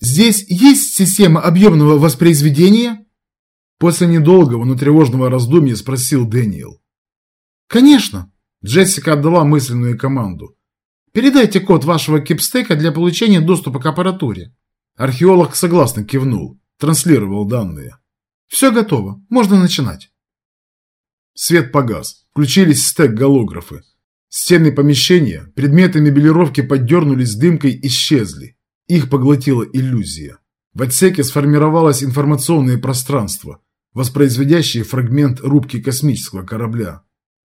Здесь есть система объемного воспроизведения? После недолгого, но тревожного раздумья спросил Дэниел. Конечно. Джессика отдала мысленную команду. Передайте код вашего кипстека для получения доступа к аппаратуре. Археолог согласно кивнул, транслировал данные. Все готово, можно начинать. Свет погас, включились стек-голографы. Стены помещения, предметы мебелировки поддернулись дымкой, исчезли. Их поглотила иллюзия. В отсеке сформировалось информационное пространство, воспроизводящее фрагмент рубки космического корабля.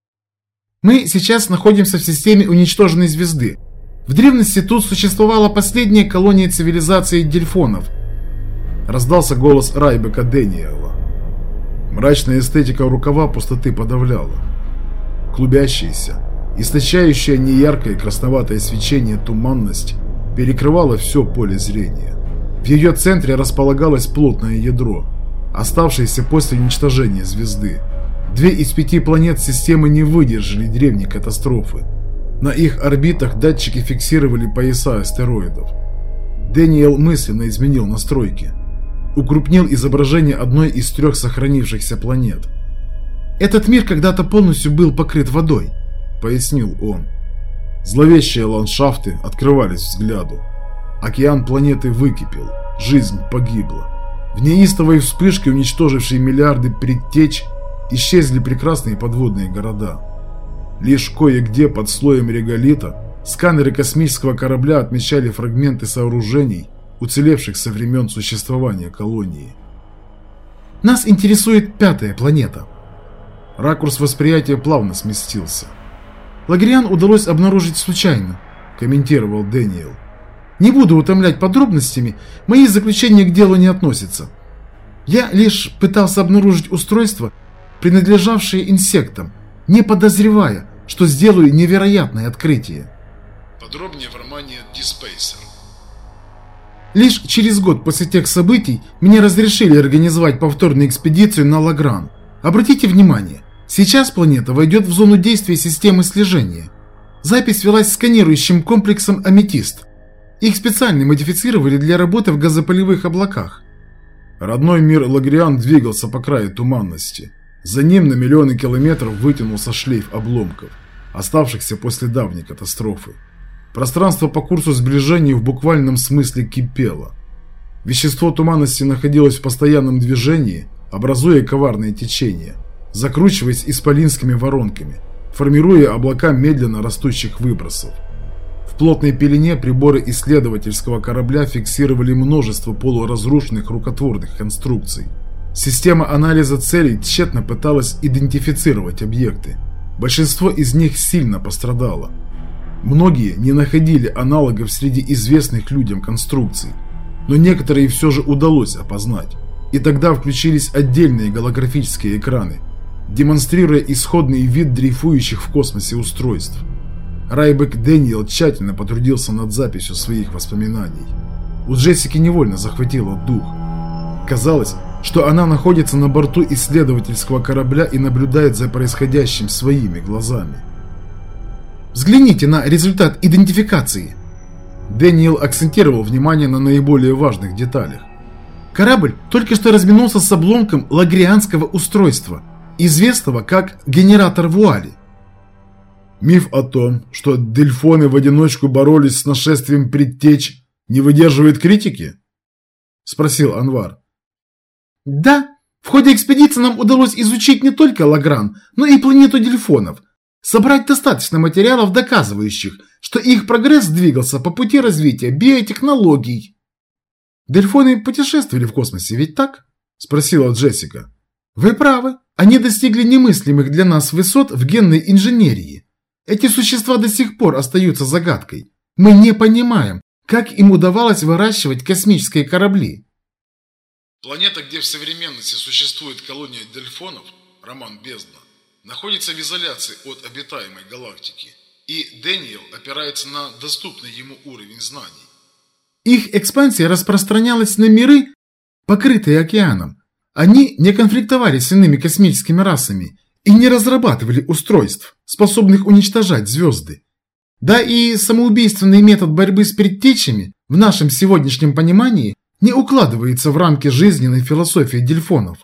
Мы сейчас находимся в системе уничтоженной звезды. В древности тут существовала последняя колония цивилизации дельфонов. Раздался голос Райбека Дэниела. Мрачная эстетика рукава пустоты подавляла. Клубящаяся, источающая неяркое красноватое свечение туманность перекрывала все поле зрения. В ее центре располагалось плотное ядро, оставшееся после уничтожения звезды. 2 из 5 планет системы не выдержали древней катастрофы. На их орбитах датчики фиксировали пояса астероидов. Дэниел мысленно изменил настройки. Укрупнил изображение одной из 3 сохранившихся планет. «Этот мир когда-то полностью был покрыт водой», — пояснил он. Зловещие ландшафты открывались взгляду. Океан планеты выкипел, жизнь погибла. В неистовой вспышке, уничтожившей миллиарды предтеч, исчезли прекрасные подводные города. Лишь кое-где под слоем реголита сканеры космического корабля отмечали фрагменты сооружений, уцелевших со времен существования колонии. «Нас интересует 5-я планета». Ракурс восприятия плавно сместился. «Лагриан удалось обнаружить случайно», – комментировал Дэниел. «Не буду утомлять подробностями, мои заключения к делу не относятся. Я лишь пытался обнаружить устройство, принадлежавшее инсектам, не подозревая, что сделаю невероятное открытие». Подробнее в романе «Диспейсер». Лишь через год после тех событий мне разрешили организовать повторную экспедицию на Лагран. Обратите внимание, сейчас планета войдет в зону действия системы слежения. Запись велась сканирующим комплексом «Аметист». Их специально модифицировали для работы в газопылевых облаках. Родной мир Лагриан двигался по краю туманности. За ним на миллионы километров вытянулся шлейф обломков, оставшихся после давней катастрофы. Пространство по курсу сближения в буквальном смысле кипело. Вещество туманности находилось в постоянном движении, образуя коварные течения, закручиваясь исполинскими воронками, формируя облака медленно растущих выбросов. В плотной пелене приборы исследовательского корабля фиксировали множество полуразрушенных рукотворных конструкций. Система анализа целей тщетно пыталась идентифицировать объекты. Большинство из них сильно пострадало. Многие не находили аналогов среди известных людям конструкций, но некоторые все же удалось опознать. И тогда включились отдельные голографические экраны, демонстрируя исходный вид дрейфующих в космосе устройств. Райбек Дэниел тщательно потрудился над записью своих воспоминаний. У Джессики невольно захватило дух. Казалось, что она находится на борту исследовательского корабля и наблюдает за происходящим своими глазами. Взгляните на результат идентификации. Дэниел акцентировал внимание на наиболее важных деталях. Корабль только что разминулся с обломком лагрианского устройства, известного как генератор вуали. Миф о том, что дельфоны в одиночку боролись с нашествием предтеч, не выдерживает критики? Спросил Анвар. Да, в ходе экспедиции нам удалось изучить не только Лагран, но и планету дельфонов. Собрать достаточно материалов, доказывающих, что их прогресс двигался по пути развития биотехнологий. Дельфоны путешествовали в космосе, ведь так? Спросила Джессика. Вы правы, они достигли немыслимых для нас высот в генной инженерии. Эти существа до сих пор остаются загадкой. Мы не понимаем, как им удавалось выращивать космические корабли. Планета, где в современности существует колония дельфонов, роман «Бездна», находится в изоляции от обитаемой галактики, и Дэниел опирается на доступный ему уровень знаний. Их экспансия распространялась на миры, покрытые океаном. Они не конфликтовали с иными космическими расами и не разрабатывали устройств, способных уничтожать звезды. Да и самоубийственный метод борьбы с предтечами в нашем сегодняшнем понимании не укладывается в рамки жизненной философии дельфонов.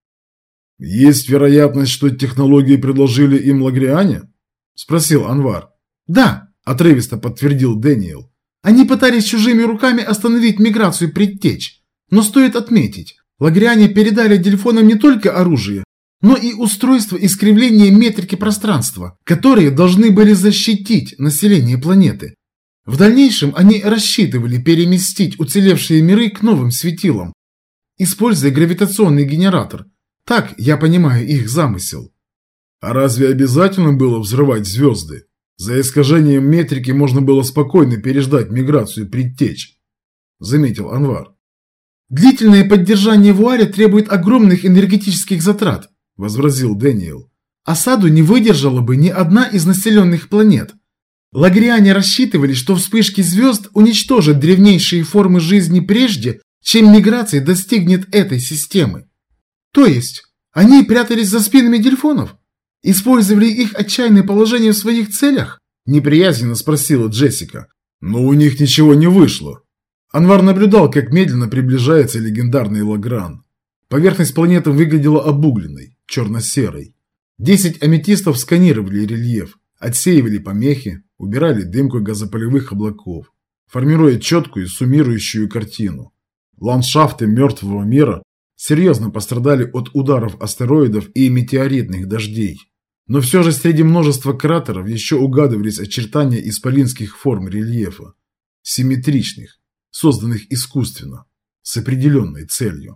«Есть вероятность, что технологии предложили им лагриане?» – спросил Анвар. «Да», – отрывисто подтвердил Дэниел. «Они пытались чужими руками остановить миграцию предтеч. Но стоит отметить, лагриане передали дельфонам не только оружие, но и устройство искривления метрики пространства, которые должны были защитить население планеты. В дальнейшем они рассчитывали переместить уцелевшие миры к новым светилам, используя гравитационный генератор. Так я понимаю их замысел». «А разве обязательно было взрывать звезды? За искажением метрики можно было спокойно переждать миграцию предтеч», – заметил Анвар. «Длительное поддержание вуаля требует огромных энергетических затрат», – возразил Дэниел. «Осаду не выдержала бы ни одна из населенных планет. Лагриане рассчитывали, что вспышки звезд уничтожат древнейшие формы жизни прежде, чем миграция достигнет этой системы. То есть, они прятались за спинами дельфонов? Использовали их отчаянное положение в своих целях?» – неприязненно спросила Джессика. «Но у них ничего не вышло». Анвар наблюдал, как медленно приближается легендарный Лагран. Поверхность планеты выглядела обугленной, черно-серой. 10 аметистов сканировали рельеф, отсеивали помехи, убирали дымку газопылевых облаков, формируя четкую суммирующую картину. Ландшафты мертвого мира серьезно пострадали от ударов астероидов и метеоритных дождей. Но все же среди множества кратеров еще угадывались очертания исполинских форм рельефа, симметричных, созданных искусственно, с определенной целью.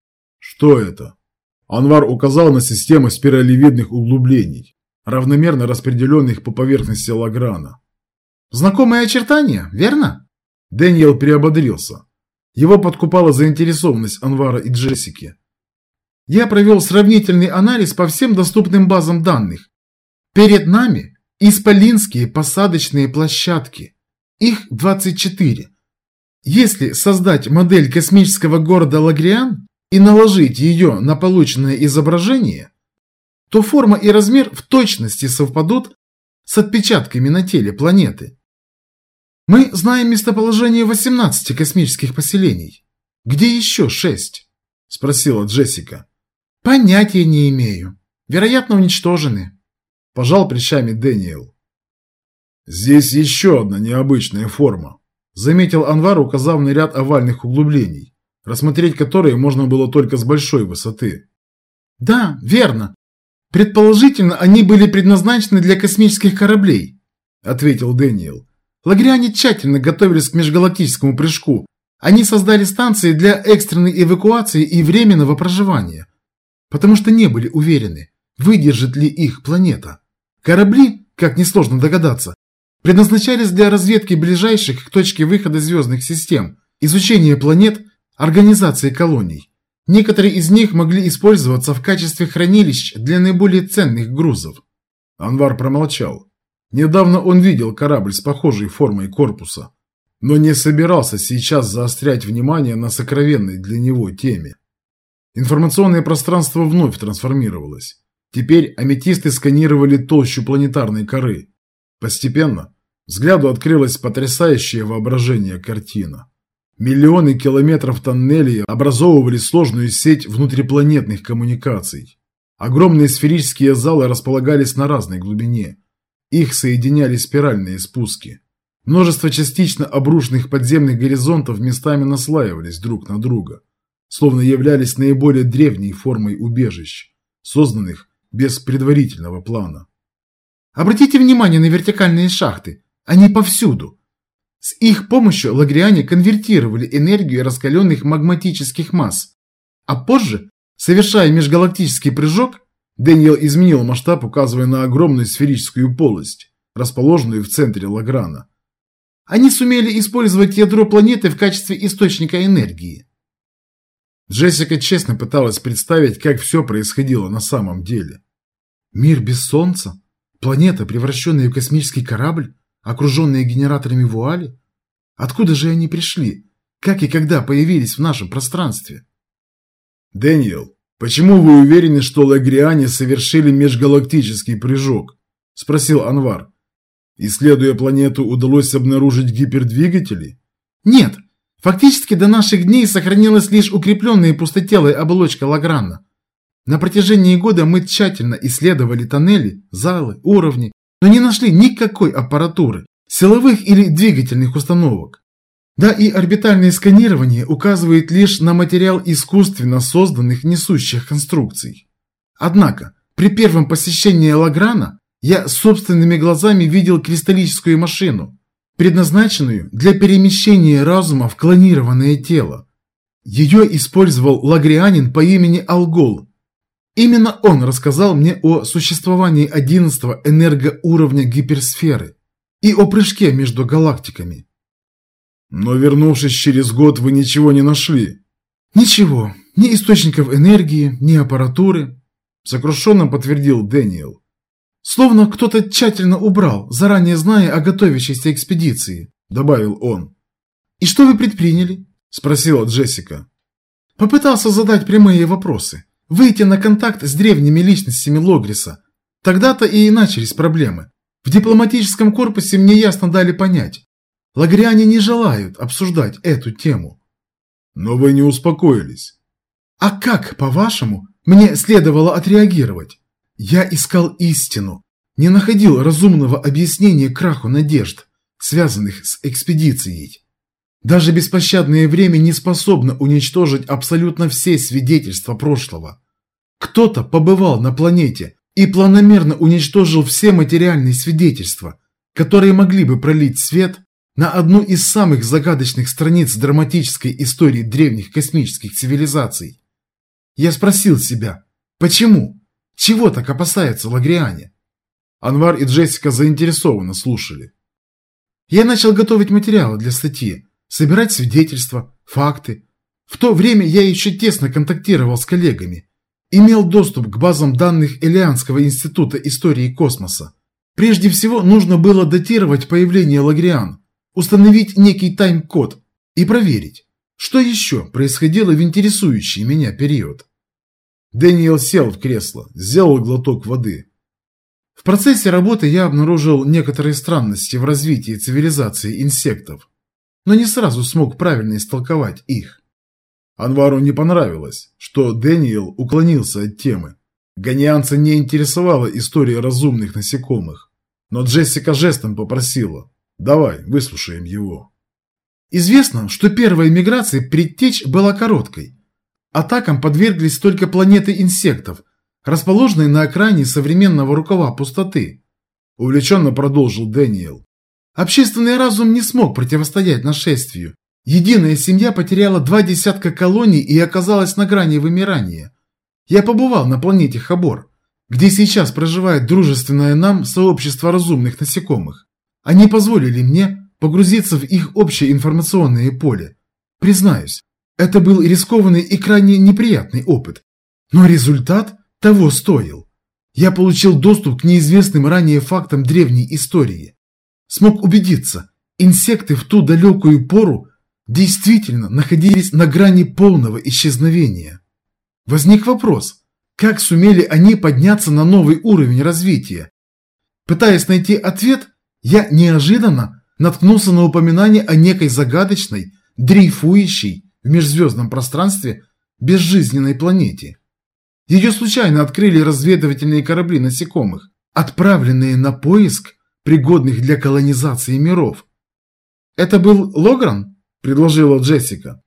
«Что это?» Анвар указал на систему спиралевидных углублений, равномерно распределенных по поверхности Лаграна. «Знакомые очертания, верно?» Дэниел приободрился. Его подкупала заинтересованность Анвара и Джессики. «Я провел сравнительный анализ по всем доступным базам данных. Перед нами исполинские посадочные площадки. Их 24. Если создать модель космического города Лагриан и наложить ее на полученное изображение, то форма и размер в точности совпадут с отпечатками на теле планеты. Мы знаем местоположение 18 космических поселений. Где еще 6? Спросила Джессика. Понятия не имею. Вероятно, уничтожены. Пожал плечами Дэниел. Здесь еще одна необычная форма, заметил Анвар, указав на ряд овальных углублений, рассмотреть которые можно было только с большой высоты. Да, верно. Предположительно, они были предназначены для космических кораблей, ответил Дэниел. Лагриане тщательно готовились к межгалактическому прыжку. Они создали станции для экстренной эвакуации и временного проживания, потому что не были уверены, выдержит ли их планета. Корабли, как несложно догадаться, предназначались для разведки ближайших к точке выхода звездных систем, изучения планет, организации колоний. Некоторые из них могли использоваться в качестве хранилищ для наиболее ценных грузов. Анвар промолчал. Недавно он видел корабль с похожей формой корпуса, но не собирался сейчас заострять внимание на сокровенной для него теме. Информационное пространство вновь трансформировалось. Теперь аметисты сканировали толщу планетарной коры. Постепенно взгляду открылась потрясающее воображение картина. Миллионы километров тоннелей образовывали сложную сеть внутрипланетных коммуникаций. Огромные сферические залы располагались на разной глубине. Их соединяли спиральные спуски. Множество частично обрушенных подземных горизонтов местами наслаивались друг на друга, словно являлись наиболее древней формой убежищ, созданных без предварительного плана. Обратите внимание на вертикальные шахты. Они повсюду. С их помощью лагриане конвертировали энергию раскаленных магматических масс. А позже, совершая межгалактический прыжок, Дэниел изменил масштаб, указывая на огромную сферическую полость, расположенную в центре Лаграна. Они сумели использовать ядро планеты в качестве источника энергии. Джессика честно пыталась представить, как все происходило на самом деле. Мир без Солнца? Планета, превращенная в космический корабль, окруженная генераторами вуали? Откуда же они пришли? Как и когда появились в нашем пространстве? Дэниел, почему вы уверены, что лагриане совершили межгалактический прыжок? Спросил Анвар. Исследуя планету, удалось обнаружить гипердвигатели? Нет, Фактически до наших дней сохранилась лишь укрепленная пустотелая оболочка Лаграна. На протяжении года мы тщательно исследовали тоннели, залы, уровни, но не нашли никакой аппаратуры, силовых или двигательных установок. Да и орбитальное сканирование указывает лишь на материал искусственно созданных несущих конструкций. Однако, при первом посещении Лаграна я собственными глазами видел кристаллическую машину, предназначенную для перемещения разума в клонированное тело. Ее использовал лагрианин по имени Алгол. Именно он рассказал мне о существовании 11-го энергоуровня гиперсферы и о прыжке между галактиками. Но вернувшись через год, вы ничего не нашли? Ничего, ни источников энергии, ни аппаратуры, сокрушенно подтвердил Дэниел. Словно кто-то тщательно убрал, заранее зная о готовящейся экспедиции, добавил он. И что вы предприняли? Спросила Джессика. Попытался задать прямые вопросы, выйти на контакт с древними личностями Логриса. Тогда-то и начались проблемы. В дипломатическом корпусе мне ясно дали понять. Лагриане не желают обсуждать эту тему. Но вы не успокоились. А как, по-вашему, мне следовало отреагировать? Я искал истину, не находил разумного объяснения краху надежд, связанных с экспедицией. Даже беспощадное время не способно уничтожить абсолютно все свидетельства прошлого. Кто-то побывал на планете и планомерно уничтожил все материальные свидетельства, которые могли бы пролить свет на одну из самых загадочных страниц драматической истории древних космических цивилизаций. Я спросил себя, почему? Чего так опасаются лагриане? Анвар и Джессика заинтересованно слушали. Я начал готовить материалы для статьи, собирать свидетельства, факты. В то время я еще тесно контактировал с коллегами, имел доступ к базам данных Элианского института истории космоса. Прежде всего нужно было датировать появление лагриан, установить некий тайм-код и проверить, что еще происходило в интересующий меня период. Дэниел сел в кресло, сделал глоток воды. В процессе работы я обнаружил некоторые странности в развитии цивилизации инсектов, но не сразу смог правильно истолковать их. Анвару не понравилось, что Дэниел уклонился от темы. Ганианца не интересовала история разумных насекомых, но Джессика жестом попросила: «Давай, выслушаем его». Известно, что первая миграция предтеч была короткой. Атакам подверглись только планеты инсектов, расположенные на окраине современного рукава пустоты. Увлеченно продолжил Дэниел. Общественный разум не смог противостоять нашествию. Единая семья потеряла 20 колоний и оказалась на грани вымирания. Я побывал на планете Хабор, где сейчас проживает дружественное нам сообщество разумных насекомых. Они позволили мне погрузиться в их общее информационное поле. Признаюсь, это был рискованный и крайне неприятный опыт. Но результат того стоил. Я получил доступ к неизвестным ранее фактам древней истории. Смог убедиться, инсекты в ту далекую пору действительно находились на грани полного исчезновения. Возник вопрос, как сумели они подняться на новый уровень развития? Пытаясь найти ответ, я неожиданно наткнулся на упоминание о некой загадочной, дрейфующей в межзвездном пространстве безжизненной планете. Ее случайно открыли разведывательные корабли насекомых, отправленные на поиск пригодных для колонизации миров. «Это был Логран?» – предложила Джессика.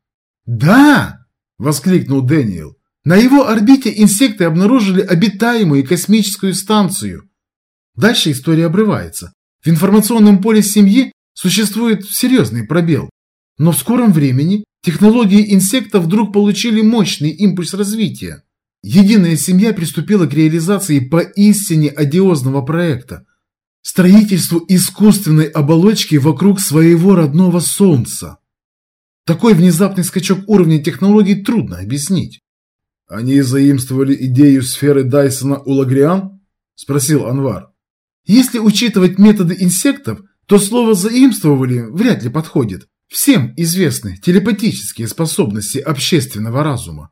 «Да!» – воскликнул Дэниел. «На его орбите инсекты обнаружили обитаемую космическую станцию». Дальше история обрывается. В информационном поле семьи существует серьезный пробел. Но в скором времени технологии инсектов вдруг получили мощный импульс развития. Единая семья приступила к реализации поистине одиозного проекта – строительству искусственной оболочки вокруг своего родного Солнца. Такой внезапный скачок уровня технологий трудно объяснить. «Они заимствовали идею сферы Дайсона у лагриан?» – спросил Анвар. Если учитывать методы инсектов, то слово «заимствовали» вряд ли подходит. Всем известны телепатические способности общественного разума.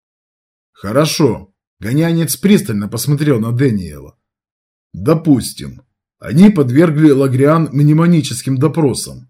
Хорошо. Гонянец пристально посмотрел на Дэниела. Допустим, они подвергли лагриан мнемоническим допросам.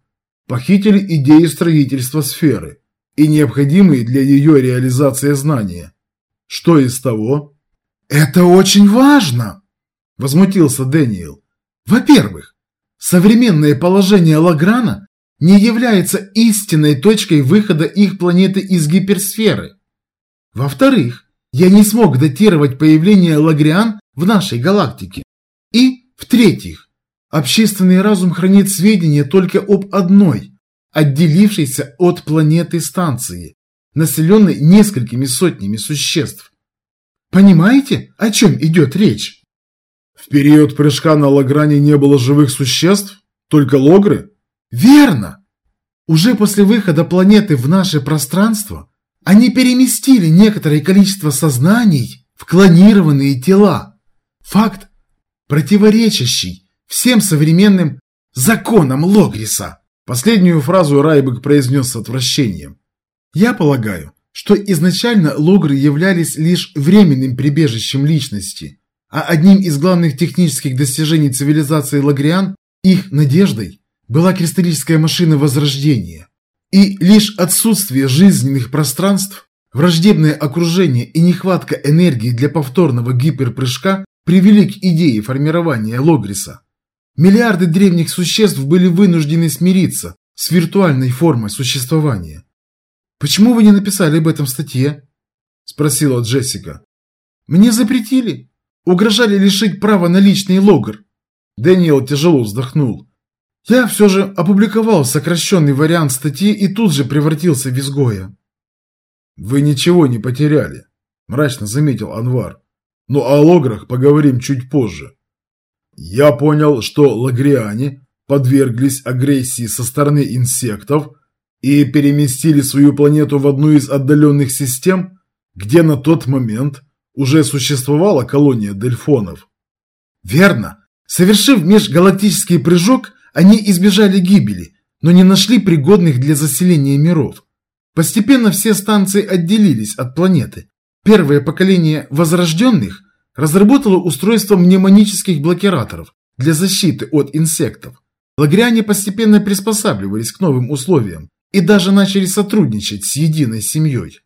похитили идею строительства сферы и необходимые для ее реализации знания. Что из того? Это очень важно, возмутился Дэниел. Во-первых, современное положение Лаграна не является истинной точкой выхода их планеты из гиперсферы. Во-вторых, я не смог датировать появление Лагриан в нашей галактике. И, в-третьих, общественный разум хранит сведения только об одной, отделившейся от планеты станции, населенной несколькими сотнями существ. Понимаете, о чем идет речь? В период прыжка на Лагране не было живых существ? Только логры? Верно! Уже после выхода планеты в наше пространство они переместили некоторое количество сознаний в клонированные тела. Факт, противоречащий всем современным законам Логриса. Последнюю фразу Райбек произнес с отвращением. Я полагаю, что изначально логры являлись лишь временным прибежищем личности, а одним из главных технических достижений цивилизации лагриан, их надеждой, была кристаллическая машина Возрождения. И лишь отсутствие жизненных пространств, враждебное окружение и нехватка энергии для повторного гиперпрыжка привели к идее формирования Логриса. Миллиарды древних существ были вынуждены смириться с виртуальной формой существования. «Почему вы не написали об этом в статье?» – спросила Джессика. «Мне запретили. Угрожали лишить права на личный логр». Дэниел тяжело вздохнул. «Я все же опубликовал сокращенный вариант статьи и тут же превратился в изгоя». «Вы ничего не потеряли», – мрачно заметил Анвар. «Но о лограх поговорим чуть позже. Я понял, что лагриане подверглись агрессии со стороны инсектов и переместили свою планету в одну из отдаленных систем, где на тот момент уже существовала колония дельфонов». «Верно. Совершив межгалактический прыжок, они избежали гибели, но не нашли пригодных для заселения миров. Постепенно все станции отделились от планеты. Первое поколение возрожденных разработало устройство мнемонических блокираторов для защиты от инсектов. Лагриане постепенно приспосабливались к новым условиям и даже начали сотрудничать с единой семьей.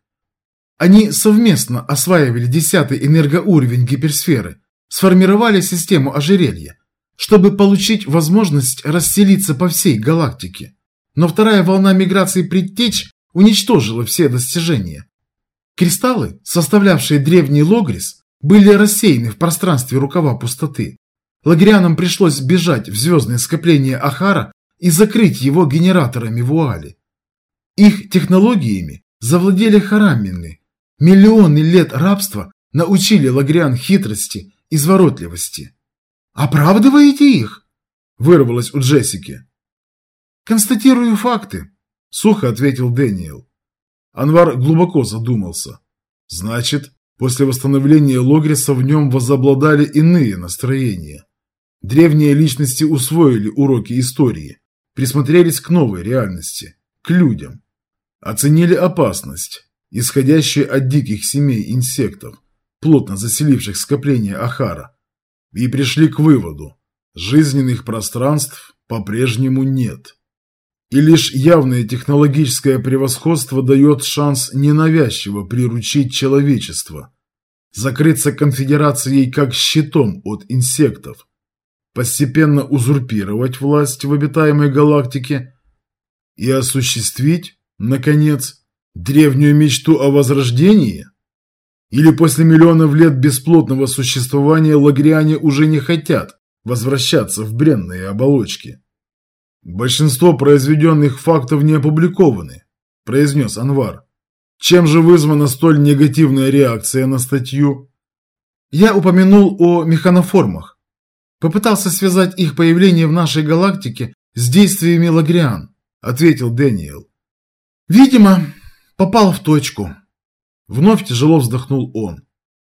Они совместно осваивали 10-й энергоуровень гиперсферы, сформировали систему ожерелья, чтобы получить возможность расселиться по всей галактике. Но вторая волна миграции предтеч уничтожила все достижения. Кристаллы, составлявшие древний Логрис, были рассеяны в пространстве рукава пустоты. Лагрианам пришлось бежать в звездное скопление Ахара и закрыть его генераторами вуали. Их технологиями завладели хараммины. Миллионы лет рабства научили лагриан хитрости, изворотливости. «Оправдываете их?» – вырвалось у Джессики. «Констатирую факты», – сухо ответил Дэниел. Анвар глубоко задумался. Значит, после восстановления Логриса в нем возобладали иные настроения. Древние личности усвоили уроки истории, присмотрелись к новой реальности, к людям. Оценили опасность, исходящую от диких семей инсектов, плотно заселивших скопление Ахара, и пришли к выводу: жизненных пространств по-прежнему нет. И лишь явное технологическое превосходство дает шанс ненавязчиво приручить человечество, закрыться конфедерацией как щитом от инсектов, постепенно узурпировать власть в обитаемой галактике и осуществить, наконец, древнюю мечту о возрождении? Или после миллионов лет бесплотного существования лагриане уже не хотят возвращаться в бренные оболочки? «Большинство произведенных фактов не опубликованы», – произнес Анвар. «Чем же вызвана столь негативная реакция на статью?» «Я упомянул о механоформах. Попытался связать их появление в нашей галактике с действиями лагриан», – ответил Дэниел. «Видимо, попал в точку». Вновь тяжело вздохнул он.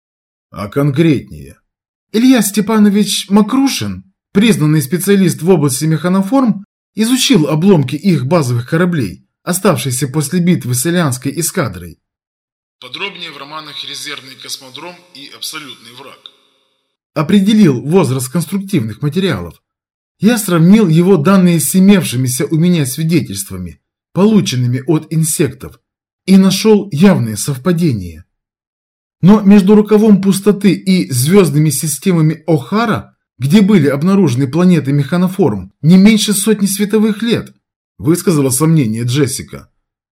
«А конкретнее?» «Илья Степанович Макрушин, признанный специалист в области механоформ, изучил обломки их базовых кораблей, оставшихся после битвы с Илианской эскадрой». Подробнее в романах «Резервный космодром» и «Абсолютный враг». Определил возраст конструктивных материалов. Я сравнил его данные с имевшимися у меня свидетельствами, полученными от инсектов, и нашел явные совпадения. Но между рукавом пустоты и звездными системами О'Хара, где были обнаружены планеты механоформ, не меньше 100 световых лет, высказала сомнение Джессика.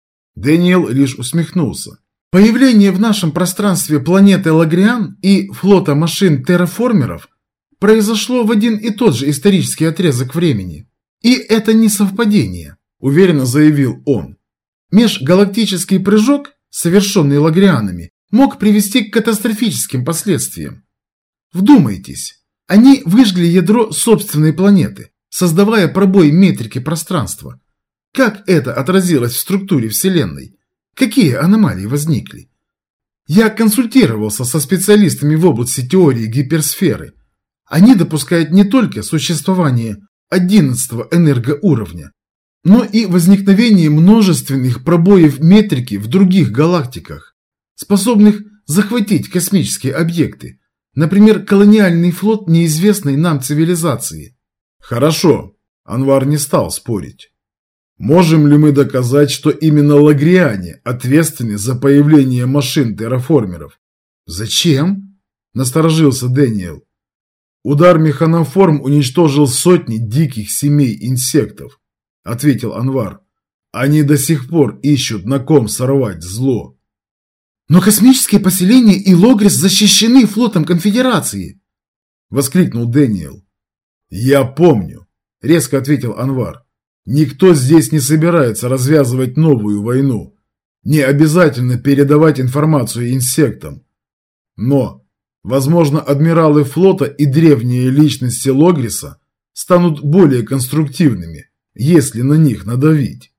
Дэниел лишь усмехнулся. Появление в нашем пространстве планеты Лагриан и флота машин терраформеров произошло в один и тот же исторический отрезок времени. И это не совпадение, уверенно заявил он. Межгалактический прыжок, совершенный лагрианами, мог привести к катастрофическим последствиям. Вдумайтесь, они выжгли ядро собственной планеты, создавая пробой метрики пространства. Как это отразилось в структуре Вселенной? Какие аномалии возникли? Я консультировался со специалистами в области теории гиперсферы. Они допускают не только существование 11-го энергоуровня, но и возникновение множественных пробоев метрики в других галактиках, способных захватить космические объекты, например, колониальный флот неизвестной нам цивилизации. Хорошо, Анвар не стал спорить. Можем ли мы доказать, что именно лагриане ответственны за появление машин терраформеров? Зачем? Насторожился Дэниел. Удар механоформ уничтожил сотни диких семей инсектов, ответил Анвар. Они до сих пор ищут, на ком сорвать зло. Но космические поселения и Логрис защищены флотом Конфедерации, воскликнул Дэниел. Я помню, резко ответил Анвар. Никто здесь не собирается развязывать новую войну. Не обязательно передавать информацию инсектам. Но, возможно, адмиралы флота и древние личности Логриса станут более конструктивными, если на них надавить.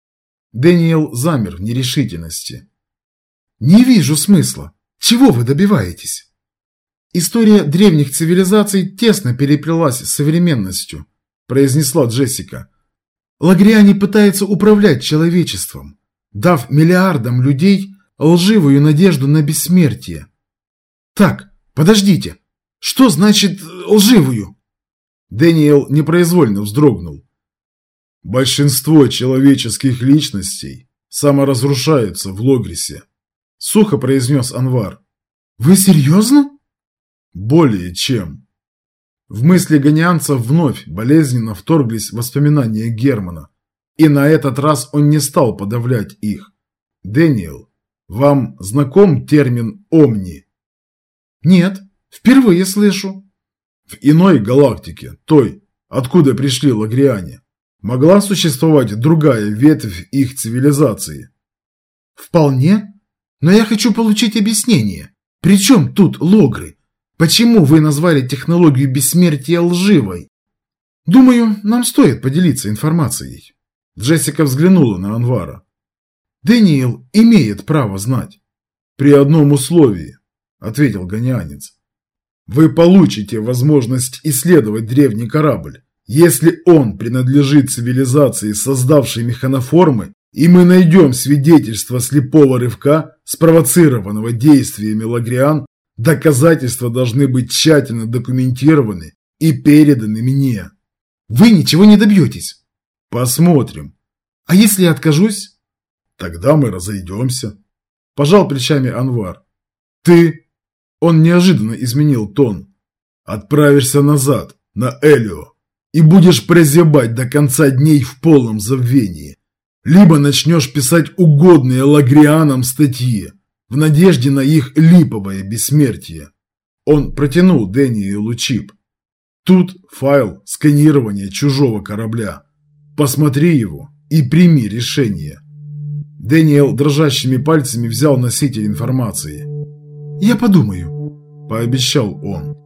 Дэниел замер в нерешительности. Не вижу смысла. Чего вы добиваетесь? История древних цивилизаций тесно переплелась с современностью, произнесла Джессика. Лагриане пытаются управлять человечеством, дав миллиардам людей лживую надежду на бессмертие. Так, подождите, что значит лживую? Дэниел непроизвольно вздрогнул. Большинство человеческих личностей саморазрушаются в Логрисе, сухо произнес Анвар. Вы серьезно? Более чем. В мысли гонианцев вновь болезненно вторглись воспоминания Германа, и на этот раз он не стал подавлять их. Дэниел, вам знаком термин «омни»? Нет, впервые слышу. В иной галактике, той, откуда пришли лагриане, могла существовать другая ветвь их цивилизации? Вполне, но я хочу получить объяснение. При чем тут логры? Почему вы назвали технологию бессмертия лживой? Думаю, нам стоит поделиться информацией. Джессика взглянула на Анвара. Дэниел имеет право знать. При одном условии, ответил гонианец. Вы получите возможность исследовать древний корабль, если он принадлежит цивилизации, создавшей механоформы, и мы найдем свидетельство слепого рывка, спровоцированного действиями лагриан. Доказательства должны быть тщательно документированы и переданы мне. Вы ничего не добьетесь. Посмотрим. А если я откажусь? Тогда мы разойдемся. Пожал плечами Анвар. Ты... Он неожиданно изменил тон. Отправишься назад, на Элио, и будешь прозябать до конца дней в полном забвении. Либо начнешь писать угодные лагрианам статьи, в надежде на их липовое бессмертие. Он протянул Дэниелу чип. Тут файл сканирования чужого корабля. Посмотри его и прими решение. Дэниел дрожащими пальцами взял носитель информации. «Я подумаю», – пообещал он.